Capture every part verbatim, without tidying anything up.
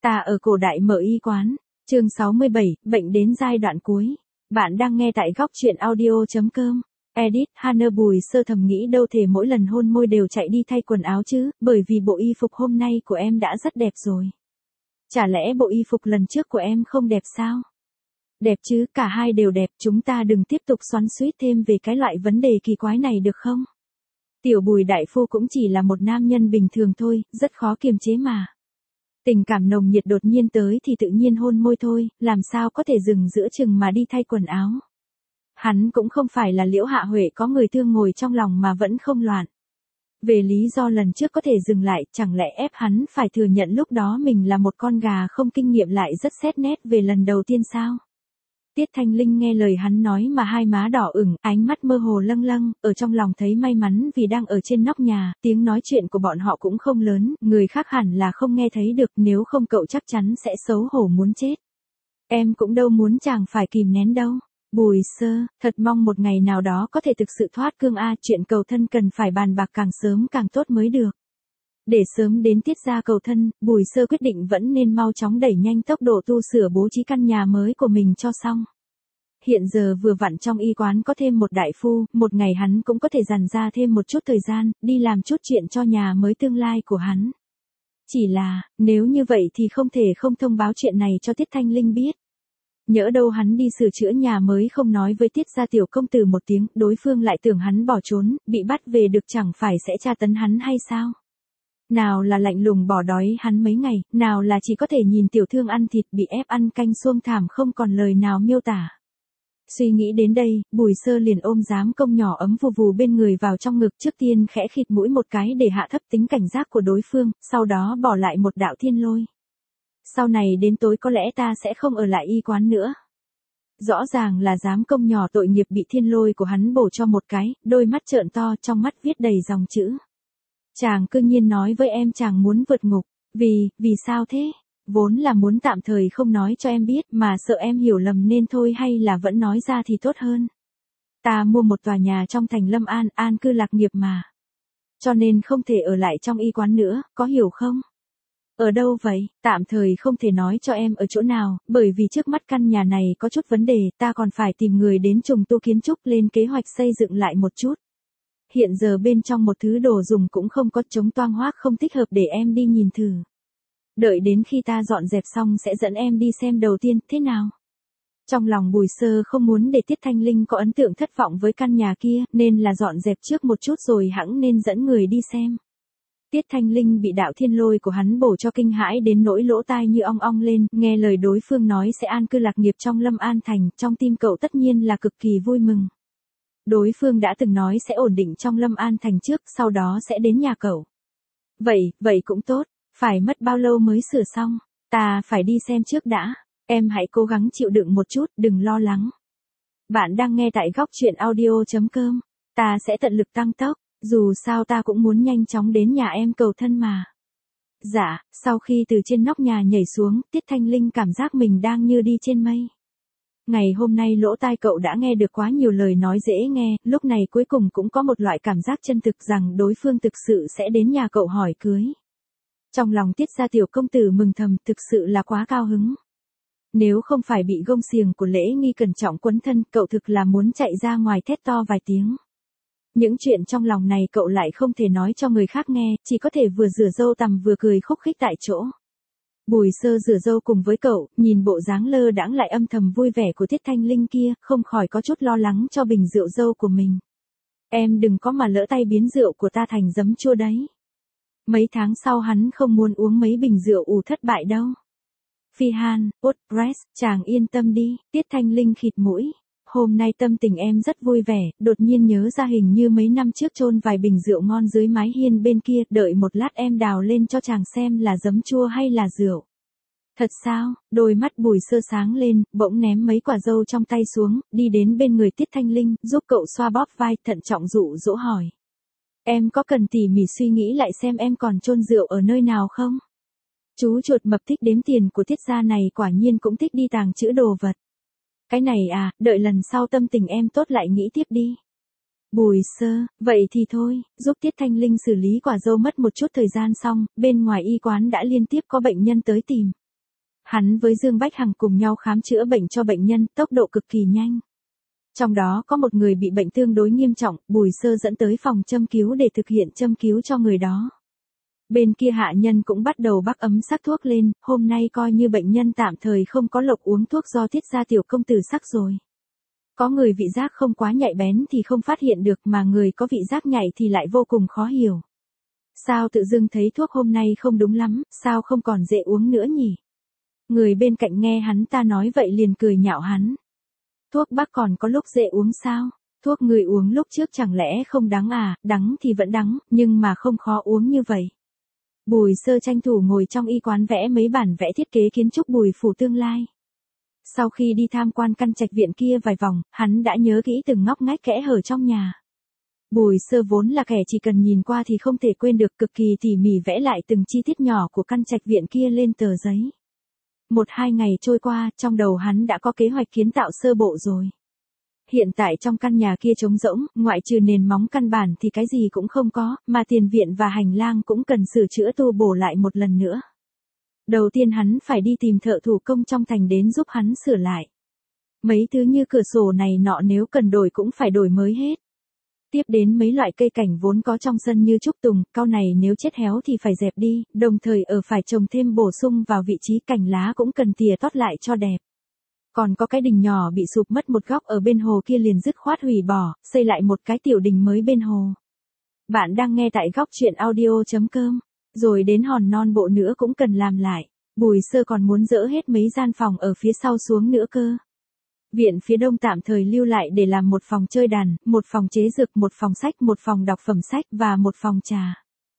Ta ở cổ đại mở y quán. Chương sáu mươi bảy, bệnh đến giai đoạn cuối. Bạn đang nghe tại góc truyện audio chấm com. Edit, Hannah Bùi Sơ thầm nghĩ đâu thể mỗi lần hôn môi đều chạy đi thay quần áo chứ, bởi vì bộ y phục hôm nay của em đã rất đẹp rồi. Chả lẽ bộ y phục lần trước của em không đẹp sao? Đẹp chứ, cả hai đều đẹp, chúng ta đừng tiếp tục xoắn xuýt thêm về cái loại vấn đề kỳ quái này được không? Tiểu Bùi đại phu cũng chỉ là một nam nhân bình thường thôi, rất khó kiềm chế mà. Tình cảm nồng nhiệt đột nhiên tới thì tự nhiên hôn môi thôi, làm sao có thể dừng giữa chừng mà đi thay quần áo. Hắn cũng không phải là Liễu Hạ Huệ có người thương ngồi trong lòng mà vẫn không loạn. Về lý do lần trước có thể dừng lại, chẳng lẽ ép hắn phải thừa nhận lúc đó mình là một con gà không kinh nghiệm lại rất xét nét về lần đầu tiên sao? Tiết Thanh Linh nghe lời hắn nói mà hai má đỏ ửng, ánh mắt mơ hồ lâng lâng, ở trong lòng thấy may mắn vì đang ở trên nóc nhà, tiếng nói chuyện của bọn họ cũng không lớn, người khác hẳn là không nghe thấy được, nếu không cậu chắc chắn sẽ xấu hổ muốn chết. Em cũng đâu muốn chàng phải kìm nén đâu. Bùi Sơ, thật mong một ngày nào đó có thể thực sự thoát cương a, chuyện cầu thân cần phải bàn bạc càng sớm càng tốt mới được. Để sớm đến tiết ra cầu thân, Bùi Sơ quyết định vẫn nên mau chóng đẩy nhanh tốc độ tu sửa bố trí căn nhà mới của mình cho xong. Hiện giờ vừa vặn trong y quán có thêm một đại phu, một ngày hắn cũng có thể dành ra thêm một chút thời gian, đi làm chút chuyện cho nhà mới tương lai của hắn. Chỉ là, nếu như vậy thì không thể không thông báo chuyện này cho Tiết Thanh Linh biết. Nhỡ đâu hắn đi sửa chữa nhà mới không nói với Tiết gia tiểu công tử một tiếng, đối phương lại tưởng hắn bỏ trốn, bị bắt về được chẳng phải sẽ tra tấn hắn hay sao? Nào là lạnh lùng bỏ đói hắn mấy ngày, nào là chỉ có thể nhìn tiểu thương ăn thịt bị ép ăn canh xuông thảm không còn lời nào miêu tả. Suy nghĩ đến đây, Bùi Sơ liền ôm giám công nhỏ ấm vù vù bên người vào trong ngực, trước tiên khẽ khịt mũi một cái để hạ thấp tính cảnh giác của đối phương, sau đó bỏ lại một đạo thiên lôi. Sau này đến tối có lẽ ta sẽ không ở lại y quán nữa. Rõ ràng là giám công nhỏ tội nghiệp bị thiên lôi của hắn bổ cho một cái, đôi mắt trợn to, trong mắt viết đầy dòng chữ. Chàng cương nhiên nói với em chàng muốn vượt ngục, vì, vì sao thế? Vốn là muốn tạm thời không nói cho em biết mà sợ em hiểu lầm nên thôi, hay là vẫn nói ra thì tốt hơn. Ta mua một tòa nhà trong thành Lâm An, an cư lạc nghiệp mà. Cho nên không thể ở lại trong y quán nữa, có hiểu không? Ở đâu vậy? Tạm thời không thể nói cho em ở chỗ nào, bởi vì trước mắt căn nhà này có chút vấn đề, ta còn phải tìm người đến trùng tu kiến trúc, lên kế hoạch xây dựng lại một chút. Hiện giờ bên trong một thứ đồ dùng cũng không có, trống toang hoác không thích hợp để em đi nhìn thử. Đợi đến khi ta dọn dẹp xong sẽ dẫn em đi xem đầu tiên, thế nào? Trong lòng Bùi Sơ không muốn để Tiết Thanh Linh có ấn tượng thất vọng với căn nhà kia, nên là dọn dẹp trước một chút rồi hẵng nên dẫn người đi xem. Tiết Thanh Linh bị đạo thiên lôi của hắn bổ cho kinh hãi đến nỗi lỗ tai như ong ong lên, nghe lời đối phương nói sẽ an cư lạc nghiệp trong Lâm An thành, trong tim cậu tất nhiên là cực kỳ vui mừng. Đối phương đã từng nói sẽ ổn định trong Lâm An thành trước, sau đó sẽ đến nhà cậu. Vậy, vậy cũng tốt. Phải mất bao lâu mới sửa xong? Ta phải đi xem trước đã. Em hãy cố gắng chịu đựng một chút, đừng lo lắng. Bạn đang nghe tại góc truyện audio chấm com. Ta sẽ tận lực tăng tốc, dù sao ta cũng muốn nhanh chóng đến nhà em cầu thân mà. Dạ, sau khi từ trên nóc nhà nhảy xuống, Tiết Thanh Linh cảm giác mình đang như đi trên mây. Ngày hôm nay lỗ tai cậu đã nghe được quá nhiều lời nói dễ nghe, lúc này cuối cùng cũng có một loại cảm giác chân thực rằng đối phương thực sự sẽ đến nhà cậu hỏi cưới. Trong lòng Tiết gia tiểu công tử mừng thầm, thực sự là quá cao hứng. Nếu không phải bị gông xiềng của lễ nghi cẩn trọng quấn thân, cậu thực là muốn chạy ra ngoài thét to vài tiếng. Những chuyện trong lòng này cậu lại không thể nói cho người khác nghe, chỉ có thể vừa rửa râu tằm vừa cười khúc khích tại chỗ. Bùi Sơ rửa râu cùng với cậu, nhìn bộ dáng lơ đãng lại âm thầm vui vẻ của Tiết Thanh Linh kia, không khỏi có chút lo lắng cho bình rượu dâu của mình. Em đừng có mà lỡ tay biến rượu của ta thành giấm chua đấy. Mấy tháng sau hắn không muốn uống mấy bình rượu ủ thất bại đâu. Phi Han, Potpress, chàng yên tâm đi, Tiết Thanh Linh khịt mũi. Hôm nay tâm tình em rất vui vẻ, đột nhiên nhớ ra hình như mấy năm trước chôn vài bình rượu ngon dưới mái hiên bên kia, đợi một lát em đào lên cho chàng xem là giấm chua hay là rượu. Thật sao? Đôi mắt Bùi Sơ sáng lên, bỗng ném mấy quả dâu trong tay xuống, đi đến bên người Tiết Thanh Linh, giúp cậu xoa bóp vai, thận trọng dụ dỗ hỏi. Em có cần tỉ mỉ suy nghĩ lại xem em còn chôn rượu ở nơi nào không? Chú chuột mập thích đếm tiền của Tiết gia này quả nhiên cũng thích đi tàng trữ đồ vật. Cái này à, đợi lần sau tâm tình em tốt lại nghĩ tiếp đi. Bùi Sơ, vậy thì thôi, giúp Tiết Thanh Linh xử lý quả dâu mất một chút thời gian xong, bên ngoài y quán đã liên tiếp có bệnh nhân tới tìm. Hắn với Dương Bách Hằng cùng nhau khám chữa bệnh cho bệnh nhân, tốc độ cực kỳ nhanh. Trong đó có một người bị bệnh tương đối nghiêm trọng, Bùi Sơ dẫn tới phòng châm cứu để thực hiện châm cứu cho người đó. Bên kia hạ nhân cũng bắt đầu bắc ấm sắc thuốc lên, hôm nay coi như bệnh nhân tạm thời không có lộc uống thuốc do tiết ra tiểu công tử sắc rồi. Có người vị giác không quá nhạy bén thì không phát hiện được, mà người có vị giác nhạy thì lại vô cùng khó hiểu. Sao tự dưng thấy thuốc hôm nay không đúng lắm, sao không còn dễ uống nữa nhỉ? Người bên cạnh nghe hắn ta nói vậy liền cười nhạo hắn. Thuốc bác còn có lúc dễ uống sao? Thuốc người uống lúc trước chẳng lẽ không đắng à? Đắng thì vẫn đắng, nhưng mà không khó uống như vậy. Bùi Sơ tranh thủ ngồi trong y quán vẽ mấy bản vẽ thiết kế kiến trúc Bùi phủ tương lai. Sau khi đi tham quan căn trạch viện kia vài vòng, hắn đã nhớ kỹ từng ngóc ngách kẽ hở trong nhà. Bùi Sơ vốn là kẻ chỉ cần nhìn qua thì không thể quên được, cực kỳ tỉ mỉ vẽ lại từng chi tiết nhỏ của căn trạch viện kia lên tờ giấy. Một hai ngày trôi qua, trong đầu hắn đã có kế hoạch kiến tạo sơ bộ rồi. Hiện tại trong căn nhà kia trống rỗng, ngoại trừ nền móng căn bản thì cái gì cũng không có, mà tiền viện và hành lang cũng cần sửa chữa tu bổ lại một lần nữa. Đầu tiên hắn phải đi tìm thợ thủ công trong thành đến giúp hắn sửa lại. Mấy thứ như cửa sổ này nọ nếu cần đổi cũng phải đổi mới hết. Tiếp đến mấy loại cây cảnh vốn có trong sân như trúc tùng, cau này nếu chết héo thì phải dẹp đi, đồng thời ở phải trồng thêm bổ sung vào vị trí, cành lá cũng cần tỉa tót lại cho đẹp. Còn có cái đình nhỏ bị sụp mất một góc ở bên hồ kia liền dứt khoát hủy bỏ, xây lại một cái tiểu đình mới bên hồ. Bạn đang nghe tại góc truyện audio chấm com, rồi đến hòn non bộ nữa cũng cần làm lại. Bùi Sơ còn muốn dỡ hết mấy gian phòng ở phía sau xuống nữa cơ. Viện phía đông tạm thời lưu lại để làm một phòng chơi đàn, một phòng chế dược, một phòng sách, một phòng đọc phẩm sách và một phòng trà.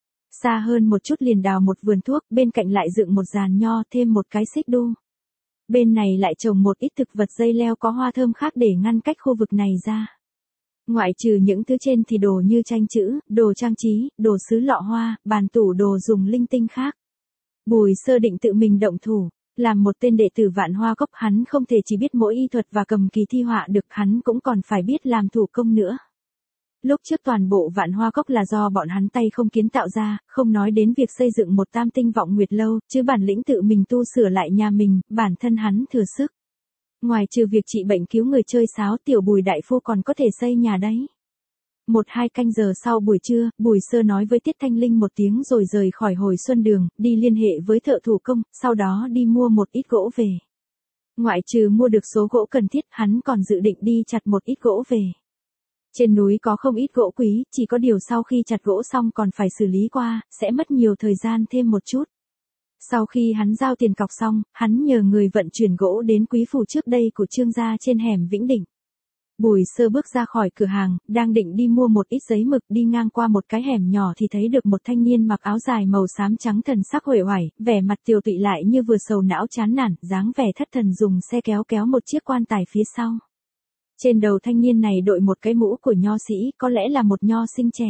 Xa hơn một chút liền đào một vườn thuốc, bên cạnh lại dựng một giàn nho, thêm một cái xích đu. Bên này lại trồng một ít thực vật dây leo có hoa thơm khác để ngăn cách khu vực này ra. Ngoại trừ những thứ trên thì đồ như tranh chữ, đồ trang trí, đồ sứ lọ hoa, bàn tủ đồ dùng linh tinh khác. Bùi Sơ định tự mình động thủ. Làm một tên đệ tử Vạn Hoa Cốc, hắn không thể chỉ biết mỗi y thuật và cầm kỳ thi họa được, hắn cũng còn phải biết làm thủ công nữa. Lúc trước toàn bộ Vạn Hoa Cốc là do bọn hắn tay không kiến tạo ra, không nói đến việc xây dựng một tam tinh vọng nguyệt lâu, chứ bản lĩnh tự mình tu sửa lại nhà mình, bản thân hắn thừa sức. Ngoài trừ việc trị bệnh cứu người chơi sáo, tiểu Bùi đại phu còn có thể xây nhà đấy. Một hai canh giờ sau buổi trưa, Bùi Sơ nói với Tiết Thanh Linh một tiếng rồi rời khỏi Hồi Xuân Đường, đi liên hệ với thợ thủ công, sau đó đi mua một ít gỗ về. Ngoại trừ mua được số gỗ cần thiết, hắn còn dự định đi chặt một ít gỗ về. Trên núi có không ít gỗ quý, chỉ có điều sau khi chặt gỗ xong còn phải xử lý qua, sẽ mất nhiều thời gian thêm một chút. Sau khi hắn giao tiền cọc xong, hắn nhờ người vận chuyển gỗ đến quý phủ trước đây của Trương gia trên hẻm Vĩnh Định. Bùi Sơ bước ra khỏi cửa hàng, đang định đi mua một ít giấy mực, đi ngang qua một cái hẻm nhỏ thì thấy được một thanh niên mặc áo dài màu xám trắng, thần sắc uể oải, vẻ mặt tiều tụy lại như vừa sầu não chán nản, dáng vẻ thất thần dùng xe kéo kéo một chiếc quan tài phía sau. Trên đầu thanh niên này đội một cái mũ của nho sĩ, có lẽ là một nho sinh trẻ.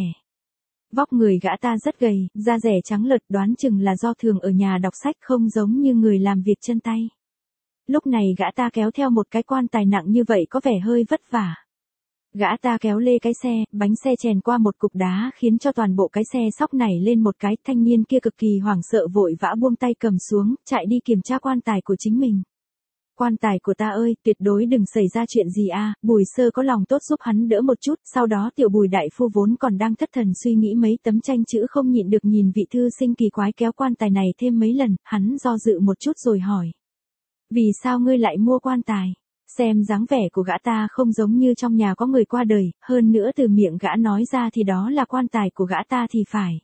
Vóc người gã ta rất gầy, da rẻ trắng lợt, đoán chừng là do thường ở nhà đọc sách, không giống như người làm việc chân tay. Lúc này gã ta kéo theo một cái quan tài nặng như vậy có vẻ hơi vất vả. Gã ta kéo lê cái xe, bánh xe chèn qua một cục đá khiến cho toàn bộ cái xe sóc nảy lên một cái, thanh niên kia cực kỳ hoảng sợ vội vã buông tay cầm xuống, chạy đi kiểm tra quan tài của chính mình. Quan tài của ta ơi, tuyệt đối đừng xảy ra chuyện gì a. Bùi Sơ có lòng tốt giúp hắn đỡ một chút, sau đó tiểu Bùi đại phu vốn còn đang thất thần suy nghĩ mấy tấm tranh chữ không nhịn được nhìn vị thư sinh kỳ quái kéo quan tài này thêm mấy lần, hắn do dự một chút rồi hỏi. Vì sao ngươi lại mua quan tài? Xem dáng vẻ của gã ta không giống như trong nhà có người qua đời, hơn nữa từ miệng gã nói ra thì đó là quan tài của gã ta thì phải.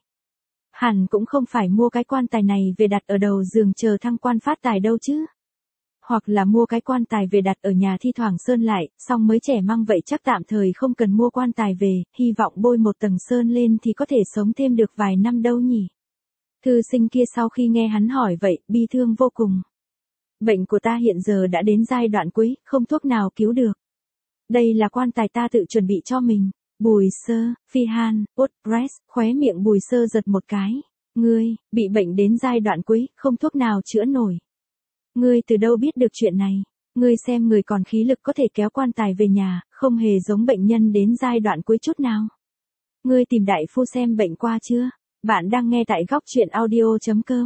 Hẳn cũng không phải mua cái quan tài này về đặt ở đầu giường chờ thăng quan phát tài đâu chứ. Hoặc là mua cái quan tài về đặt ở nhà thi thoảng sơn lại, xong mới trẻ măng vậy chắc tạm thời không cần mua quan tài về, hy vọng bôi một tầng sơn lên thì có thể sống thêm được vài năm đâu nhỉ. Thư sinh kia sau khi nghe hắn hỏi vậy, bi thương vô cùng. Bệnh của ta hiện giờ đã đến giai đoạn cuối, không thuốc nào cứu được. Đây là quan tài ta tự chuẩn bị cho mình. Bùi Sơ, Phi Han, Utrecht, khóe miệng Bùi Sơ giật một cái. Ngươi, bị bệnh đến giai đoạn cuối, không thuốc nào chữa nổi. Ngươi từ đâu biết được chuyện này? Ngươi xem người còn khí lực có thể kéo quan tài về nhà, không hề giống bệnh nhân đến giai đoạn cuối chút nào. Ngươi tìm đại phu xem bệnh qua chưa? Bạn đang nghe tại góc truyện audio chấm com.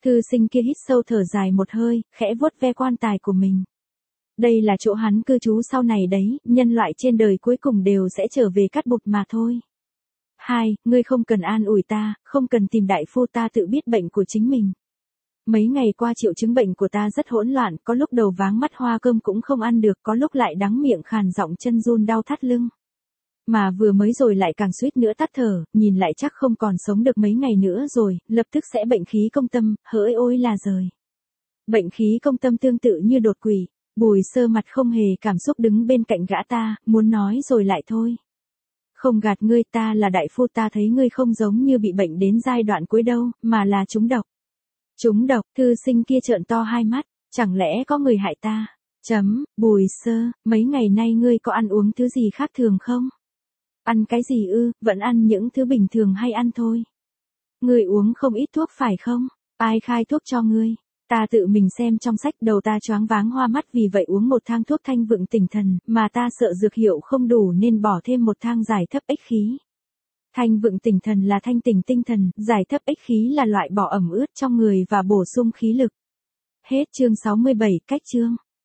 Thư sinh kia hít sâu thở dài một hơi, khẽ vuốt ve quan tài của mình. Đây là chỗ hắn cư trú sau này đấy, nhân loại trên đời cuối cùng đều sẽ trở về cát bụt mà thôi. Hai, ngươi không cần an ủi ta, không cần tìm đại phu, ta tự biết bệnh của chính mình. Mấy ngày qua triệu chứng bệnh của ta rất hỗn loạn, có lúc đầu váng mắt hoa cơm cũng không ăn được, có lúc lại đắng miệng khàn giọng chân run đau thắt lưng. Mà vừa mới rồi lại càng suýt nữa tắt thở, nhìn lại chắc không còn sống được mấy ngày nữa rồi, lập tức sẽ bệnh khí công tâm, hỡi ôi là giời. Bệnh khí công tâm tương tự như đột quỵ. Bùi Sơ mặt không hề cảm xúc đứng bên cạnh gã ta, muốn nói rồi lại thôi. Không gạt ngươi, ta là đại phu, ta thấy ngươi không giống như bị bệnh đến giai đoạn cuối đâu, mà là trúng độc. Trúng độc, thư sinh kia trợn to hai mắt, chẳng lẽ có người hại ta? Chấm, Bùi Sơ, mấy ngày nay ngươi có ăn uống thứ gì khác thường không? Ăn cái gì ư, vẫn ăn những thứ bình thường hay ăn thôi? Ngươi uống không ít thuốc phải không? Ai khai thuốc cho ngươi? Ta tự mình xem trong sách, đầu ta choáng váng hoa mắt vì vậy uống một thang thuốc thanh vượng tỉnh thần, mà ta sợ dược hiệu không đủ nên bỏ thêm một thang giải thấp ích khí. Thanh vượng tỉnh thần là thanh tỉnh tinh thần, giải thấp ích khí là loại bỏ ẩm ướt trong người và bổ sung khí lực. Hết chương sáu mươi bảy, cách chương.